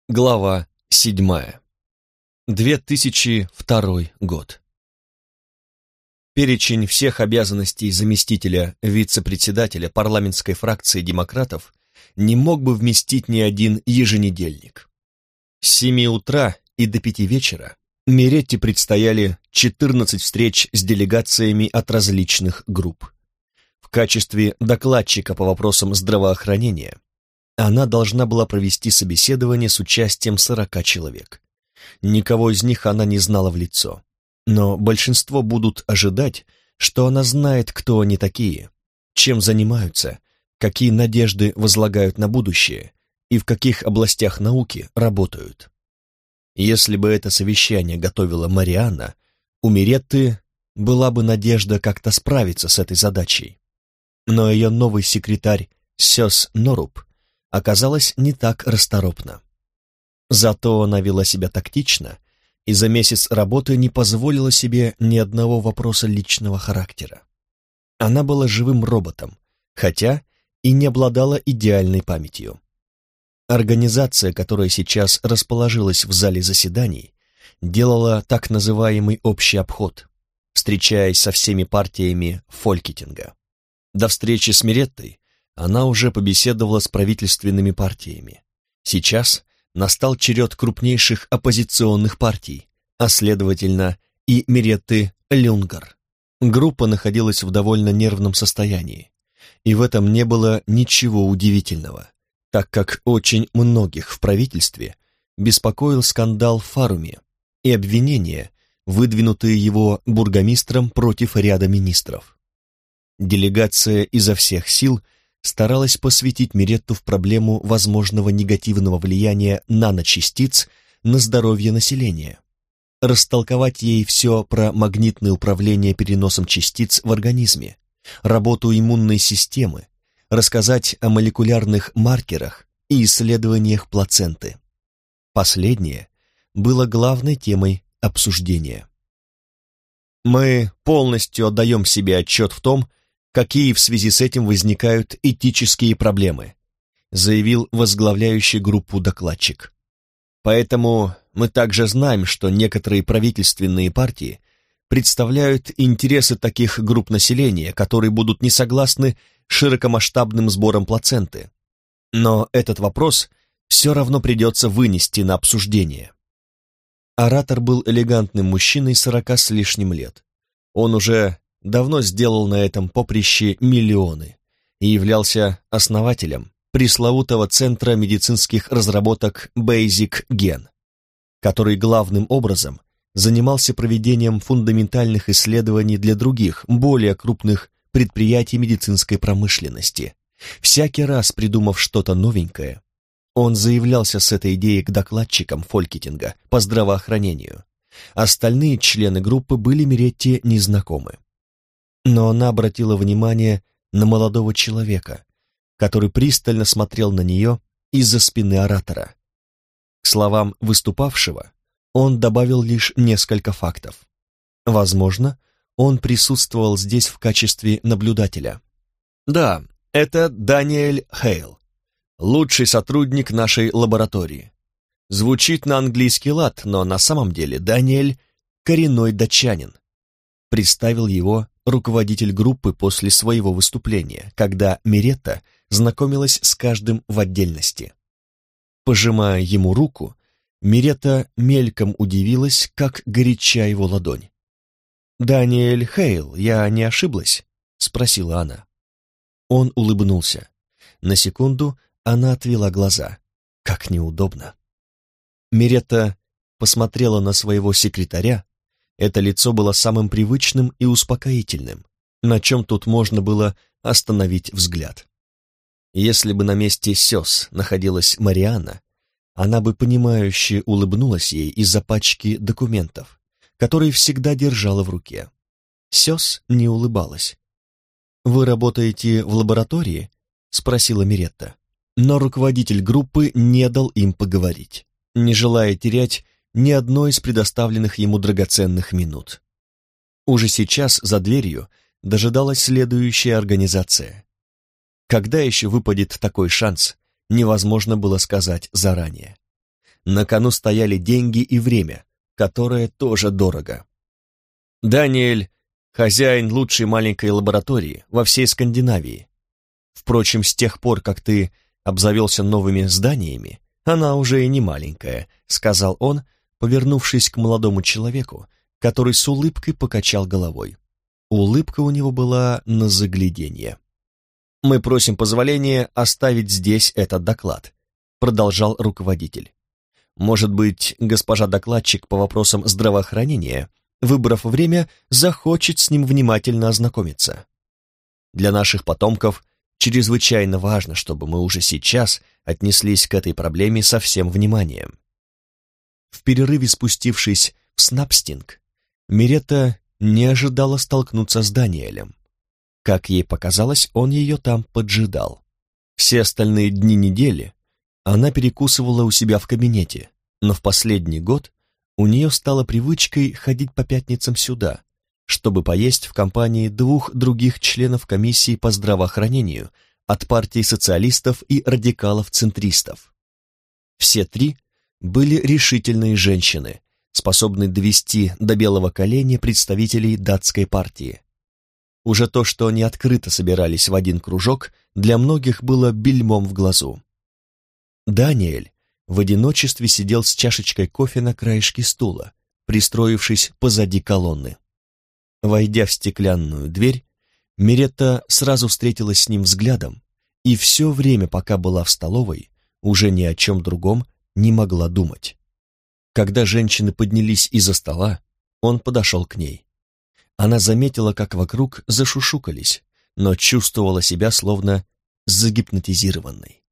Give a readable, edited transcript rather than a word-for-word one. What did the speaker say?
Глава 7. 2002 год. Перечень всех обязанностей заместителя вице-председателя парламентской фракции демократов не мог бы вместить ни один еженедельник. С 7 утра и до 5 вечера Миретти предстояли 14 встреч с делегациями от различных групп. В качестве докладчика по вопросам здравоохранения она должна была провести собеседование с участием 40 человек. Никого из них она не знала в лицо, но большинство будут ожидать, что она знает, кто они такие, чем занимаются, какие надежды возлагают на будущее и в каких областях науки работают. Если бы это совещание готовила Марианна, у Миретты была бы надежда как-то справиться с этой задачей. Но ее новый секретарь Сёс Норуб оказалась не так расторопна. Зато она вела себя тактично и за месяц работы не позволила себе ни одного вопроса личного характера. Она была живым роботом, хотя и не обладала идеальной памятью. Организация, которая сейчас расположилась в зале заседаний, делала так называемый общий обход, встречаясь со всеми партиями Фолькетинга. До встречи с Миреттой она уже побеседовала с правительственными партиями. Сейчас настал черед крупнейших оппозиционных партий, а следовательно и Миретты Люнгар. Группа находилась в довольно нервном состоянии, и в этом не было ничего удивительного, так как очень многих в правительстве беспокоил скандал в Фаруме и обвинения, выдвинутые его бургомистром против ряда министров. Делегация изо всех сил старалась посвятить Миретту в проблему возможного негативного влияния наночастиц на здоровье населения, растолковать ей все про магнитное управление переносом частиц в организме, работу иммунной системы, рассказать о молекулярных маркерах и исследованиях плаценты. Последнее было главной темой обсуждения. Мы полностью отдаем себе отчет в том, какие в связи с этим возникают этические проблемы, заявил возглавляющий группу докладчик. Поэтому мы также знаем, что некоторые правительственные партии представляют интересы таких групп населения, которые будут не согласны с широкомасштабным сбором плаценты. Но этот вопрос все равно придется вынести на обсуждение. Оратор был элегантным мужчиной 40 с лишним лет. Он уже давно сделал на этом поприще миллионы и являлся основателем пресловутого центра медицинских разработок Basic Gen, который главным образом занимался проведением фундаментальных исследований для других, более крупных предприятий медицинской промышленности. Всякий раз придумав что-то новенькое, он заявлялся с этой идеей к докладчикам Фолькетинга по здравоохранению. Остальные члены группы были Миретти незнакомы. Но она обратила внимание на молодого человека, который пристально смотрел на нее из-за спины оратора. К словам выступавшего он добавил лишь несколько фактов. Возможно, он присутствовал здесь в качестве наблюдателя. «Да, это Даниэль Хейл, лучший сотрудник нашей лаборатории. Звучит на английский лад, но на самом деле Даниэль — коренной датчанин», представил его руководитель группы после своего выступления, когда Миретта знакомилась с каждым в отдельности. Пожимая ему руку, Миретта мельком удивилась, как горяча его ладонь. «Даниэль Хейл, я не ошиблась?» — спросила она. Он улыбнулся. На секунду она отвела глаза. Как неудобно. Миретта посмотрела на своего секретаря. Это лицо было самым привычным и успокоительным, на чем тут можно было остановить взгляд. Если бы на месте Сёс находилась Марианна, она бы понимающе улыбнулась ей из-за пачки документов, которые всегда держала в руке. Сёс не улыбалась. «Вы работаете в лаборатории?» — спросила Миретта. Но руководитель группы не дал им поговорить, не желая терять ни одной из предоставленных ему драгоценных минут. Уже сейчас за дверью дожидалась следующая организация. Когда еще выпадет такой шанс, невозможно было сказать заранее. На кону стояли деньги и время, которое тоже дорого. Даниэль — хозяин лучшей маленькой лаборатории во всей Скандинавии. Впрочем, с тех пор, как ты обзавелся новыми зданиями, она уже и не маленькая, сказал он, повернувшись к молодому человеку, который с улыбкой покачал головой. Улыбка у него была на загляденье. «Мы просим позволения оставить здесь этот доклад», продолжал руководитель. «Может быть, госпожа докладчик по вопросам здравоохранения, выбрав время, захочет с ним внимательно ознакомиться. Для наших потомков чрезвычайно важно, чтобы мы уже сейчас отнеслись к этой проблеме со всем вниманием». В перерыве, спустившись в Снапстинг, Миретта не ожидала столкнуться с Даниэлем. Как ей показалось, он ее там поджидал. Все остальные дни недели она перекусывала у себя в кабинете, но в последний год у нее стало привычкой ходить по пятницам сюда, чтобы поесть в компании 2 других членов комиссии по здравоохранению от партии социалистов и радикалов-центристов. Все 3 были решительные женщины, способные довести до белого коленя представителей датской партии. Уже то, что они открыто собирались в один кружок, для многих было бельмом в глазу. Даниэль в одиночестве сидел с чашечкой кофе на краешке стула, пристроившись позади колонны. Войдя в стеклянную дверь, Миретта сразу встретилась с ним взглядом, и все время, пока была в столовой, уже ни о чем другом не могла думать. Когда женщины поднялись из-за стола, он подошел к ней. Она заметила, как вокруг зашушукались, но чувствовала себя словно загипнотизированной.